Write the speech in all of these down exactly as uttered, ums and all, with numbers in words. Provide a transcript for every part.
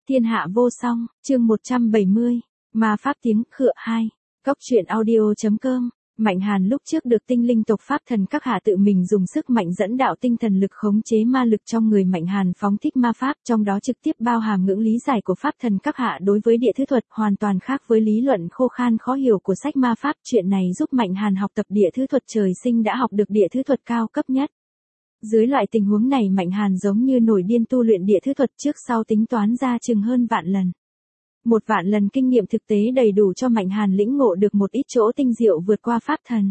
Thiên hạ vô song, chương một trăm bảy mươi, ma pháp tiếng khựa hai, Cóc truyện audio.com. Mạnh Hàn lúc trước được tinh linh tộc pháp thần các hạ tự mình dùng sức mạnh dẫn đạo tinh thần lực khống chế ma lực trong người Mạnh Hàn phóng thích ma pháp, trong đó trực tiếp bao hàm ngưỡng lý giải của pháp thần các hạ đối với địa thứ thuật, hoàn toàn khác với lý luận khô khan khó hiểu của sách ma pháp. Chuyện này giúp Mạnh Hàn học tập địa thứ thuật trời sinh đã học được địa thứ thuật cao cấp nhất. Dưới loại tình huống này Mạnh Hàn giống như nổi điên tu luyện địa thứ thuật trước sau tính toán ra chừng hơn vạn lần. Một vạn lần kinh nghiệm thực tế đầy đủ cho Mạnh Hàn lĩnh ngộ được một ít chỗ tinh diệu vượt qua pháp thần.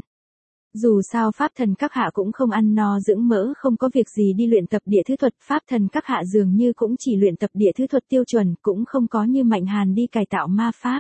Dù sao pháp thần các hạ cũng không ăn no dưỡng mỡ, không có việc gì đi luyện tập địa thứ thuật, pháp thần các hạ dường như cũng chỉ luyện tập địa thứ thuật tiêu chuẩn, cũng không có như Mạnh Hàn đi cải tạo ma pháp.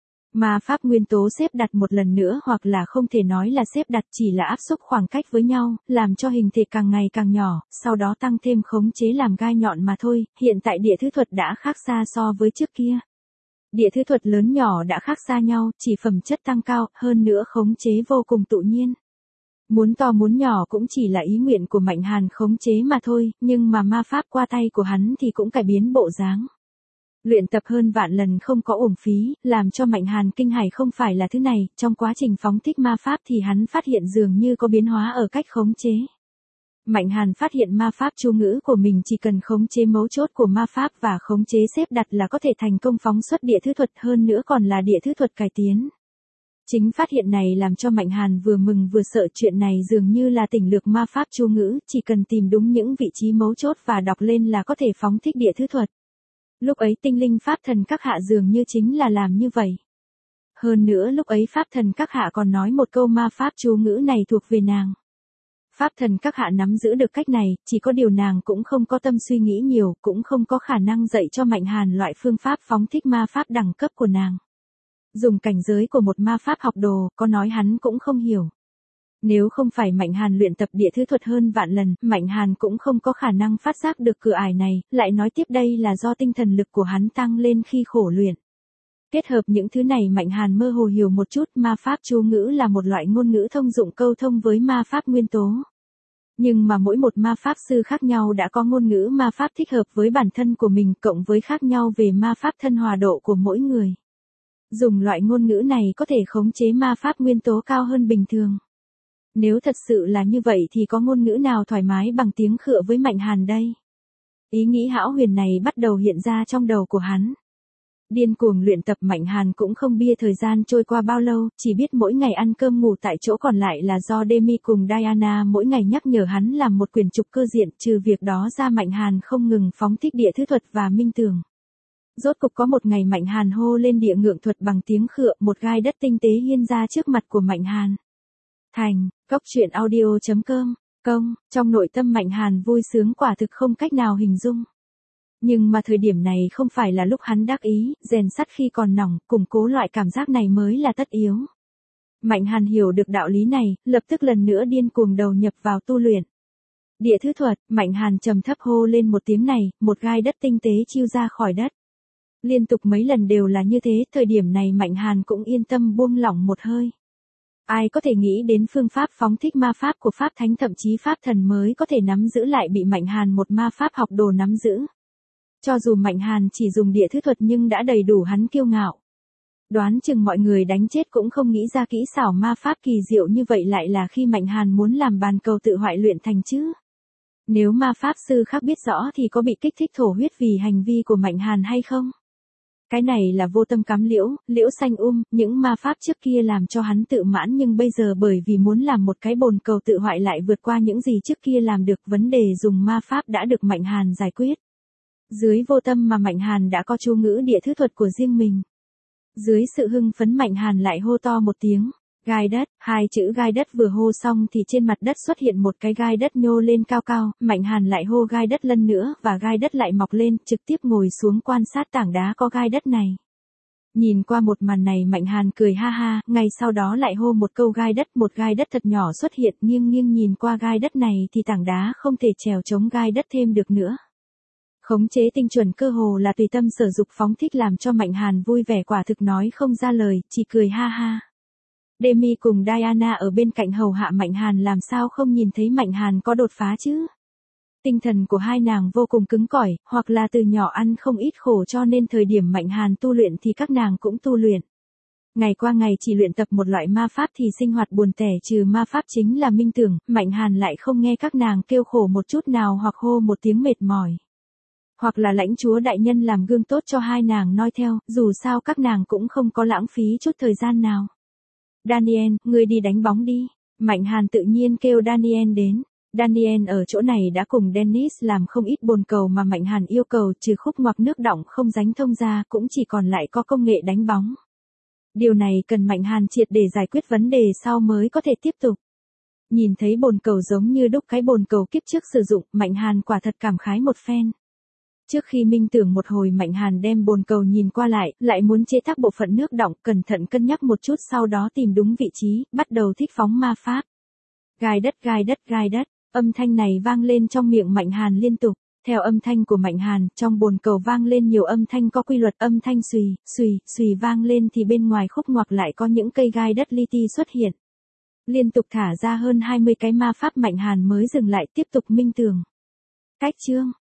Ma pháp nguyên tố xếp đặt một lần nữa, hoặc là không thể nói là xếp đặt, chỉ là áp xúc khoảng cách với nhau, làm cho hình thể càng ngày càng nhỏ, sau đó tăng thêm khống chế làm gai nhọn mà thôi. Hiện tại địa thứ thuật đã khác xa so với trước kia. Địa thứ thuật lớn nhỏ đã khác xa nhau, chỉ phẩm chất tăng cao, hơn nữa khống chế vô cùng tự nhiên. Muốn to muốn nhỏ cũng chỉ là ý nguyện của Mạnh Hàn khống chế mà thôi, nhưng mà ma pháp qua tay của hắn thì cũng cải biến bộ dáng. Luyện tập hơn vạn lần không có uổng phí, làm cho Mạnh Hàn kinh hãi không phải là thứ này, trong quá trình phóng thích ma pháp thì hắn phát hiện dường như có biến hóa ở cách khống chế. Mạnh Hàn phát hiện ma pháp chú ngữ của mình chỉ cần khống chế mấu chốt của ma pháp và khống chế xếp đặt là có thể thành công phóng xuất địa thứ thuật, hơn nữa còn là địa thứ thuật cải tiến. Chính phát hiện này làm cho Mạnh Hàn vừa mừng vừa sợ, chuyện này dường như là tỉnh lược ma pháp chú ngữ, chỉ cần tìm đúng những vị trí mấu chốt và đọc lên là có thể phóng thích địa thứ thuật. Lúc ấy tinh linh pháp thần các hạ dường như chính là làm như vậy. Hơn nữa lúc ấy pháp thần các hạ còn nói một câu ma pháp chú ngữ này thuộc về nàng. Pháp thần các hạ nắm giữ được cách này, chỉ có điều nàng cũng không có tâm suy nghĩ nhiều, cũng không có khả năng dạy cho Mạnh Hàn loại phương pháp phóng thích ma pháp đẳng cấp của nàng. Dùng cảnh giới của một ma pháp học đồ, có nói hắn cũng không hiểu. Nếu không phải Mạnh Hàn luyện tập địa thứ thuật hơn vạn lần, Mạnh Hàn cũng không có khả năng phát giác được cửa ải này, lại nói tiếp đây là do tinh thần lực của hắn tăng lên khi khổ luyện. Kết hợp những thứ này Mạnh Hàn mơ hồ hiểu một chút, ma pháp chú ngữ là một loại ngôn ngữ thông dụng câu thông với ma pháp nguyên tố. Nhưng mà mỗi một ma pháp sư khác nhau đã có ngôn ngữ ma pháp thích hợp với bản thân của mình, cộng với khác nhau về ma pháp thân hòa độ của mỗi người. Dùng loại ngôn ngữ này có thể khống chế ma pháp nguyên tố cao hơn bình thường. Nếu thật sự là như vậy thì có ngôn ngữ nào thoải mái bằng tiếng khựa với Mạnh Hàn đây? Ý nghĩ hão huyền này bắt đầu hiện ra trong đầu của hắn. Điên cuồng luyện tập Mạnh Hàn cũng không bia thời gian trôi qua bao lâu, chỉ biết mỗi ngày ăn cơm ngủ tại chỗ, còn lại là do Demi cùng Diana mỗi ngày nhắc nhở hắn làm một quyển trục cơ diện. Trừ việc đó ra Mạnh Hàn không ngừng phóng thích địa thứ thuật và minh tường. Rốt cục có một ngày Mạnh Hàn hô lên địa ngượng thuật bằng tiếng khựa, một gai đất tinh tế hiên ra trước mặt của Mạnh Hàn. Thành, Cóc truyện audio.com, công, trong nội tâm Mạnh Hàn vui sướng quả thực không cách nào hình dung. Nhưng mà thời điểm này không phải là lúc hắn đắc ý, rèn sắt khi còn nóng, củng cố loại cảm giác này mới là tất yếu. Mạnh Hàn hiểu được đạo lý này, lập tức lần nữa điên cuồng đầu nhập vào tu luyện. Địa thứ thuật, Mạnh Hàn trầm thấp hô lên một tiếng này, một gai đất tinh tế chiêu ra khỏi đất. Liên tục mấy lần đều là như thế, thời điểm này Mạnh Hàn cũng yên tâm buông lỏng một hơi. Ai có thể nghĩ đến phương pháp phóng thích ma pháp của pháp thánh, thậm chí pháp thần mới có thể nắm giữ lại bị Mạnh Hàn một ma pháp học đồ nắm giữ. Cho dù Mạnh Hàn chỉ dùng địa thứ thuật nhưng đã đầy đủ hắn kiêu ngạo. Đoán chừng mọi người đánh chết cũng không nghĩ ra kỹ xảo ma pháp kỳ diệu như vậy lại là khi Mạnh Hàn muốn làm bàn cầu tự hoại luyện thành chứ. Nếu ma pháp sư khác biết rõ thì có bị kích thích thổ huyết vì hành vi của Mạnh Hàn hay không? Cái này là vô tâm cắm liễu, liễu xanh um, những ma pháp trước kia làm cho hắn tự mãn, nhưng bây giờ bởi vì muốn làm một cái bồn cầu tự hoại lại vượt qua những gì trước kia làm được, vấn đề dùng ma pháp đã được Mạnh Hàn giải quyết. Dưới vô tâm mà Mạnh Hàn đã có chú ngữ địa thứ thuật của riêng mình. Dưới sự hưng phấn Mạnh Hàn lại hô to một tiếng, gai đất, hai chữ gai đất vừa hô xong thì trên mặt đất xuất hiện một cái gai đất nhô lên cao cao, Mạnh Hàn lại hô gai đất lần nữa và gai đất lại mọc lên, trực tiếp ngồi xuống quan sát tảng đá có gai đất này. Nhìn qua một màn này Mạnh Hàn cười ha ha, ngay sau đó lại hô một câu gai đất, một gai đất thật nhỏ xuất hiện, nghiêng nghiêng nhìn qua gai đất này thì tảng đá không thể trèo chống gai đất thêm được nữa. Khống chế tinh chuẩn cơ hồ là tùy tâm sở dục phóng thích làm cho Mạnh Hàn vui vẻ quả thực nói không ra lời, chỉ cười ha ha. Demi cùng Diana ở bên cạnh hầu hạ Mạnh Hàn làm sao không nhìn thấy Mạnh Hàn có đột phá chứ. Tinh thần của hai nàng vô cùng cứng cỏi, hoặc là từ nhỏ ăn không ít khổ cho nên thời điểm Mạnh Hàn tu luyện thì các nàng cũng tu luyện. Ngày qua ngày chỉ luyện tập một loại ma pháp thì sinh hoạt buồn tẻ, trừ ma pháp chính là minh tưởng, Mạnh Hàn lại không nghe các nàng kêu khổ một chút nào hoặc hô một tiếng mệt mỏi. Hoặc là lãnh chúa đại nhân làm gương tốt cho hai nàng noi theo, dù sao các nàng cũng không có lãng phí chút thời gian nào. Daniel, ngươi đi đánh bóng đi. Mạnh Hàn tự nhiên kêu Daniel đến. Daniel ở chỗ này đã cùng Dennis làm không ít bồn cầu mà Mạnh Hàn yêu cầu, trừ khúc ngoặc nước đọng không ránh thông ra cũng chỉ còn lại có công nghệ đánh bóng. Điều này cần Mạnh Hàn triệt để giải quyết vấn đề sau mới có thể tiếp tục. Nhìn thấy bồn cầu giống như đúc cái bồn cầu kiếp trước sử dụng, Mạnh Hàn quả thật cảm khái một phen. Trước khi minh tưởng một hồi Mạnh Hàn đem bồn cầu nhìn qua lại, lại muốn chế tác bộ phận nước đọng, cẩn thận cân nhắc một chút sau đó tìm đúng vị trí, bắt đầu thích phóng ma pháp. Gai đất gai đất gai đất, âm thanh này vang lên trong miệng Mạnh Hàn liên tục. Theo âm thanh của Mạnh Hàn, trong bồn cầu vang lên nhiều âm thanh có quy luật, âm thanh xùy, xùy, xùy vang lên thì bên ngoài khúc ngoặc lại có những cây gai đất li ti xuất hiện. Liên tục thả ra hơn hai mươi cái ma pháp Mạnh Hàn mới dừng lại tiếp tục minh tưởng. Cách chương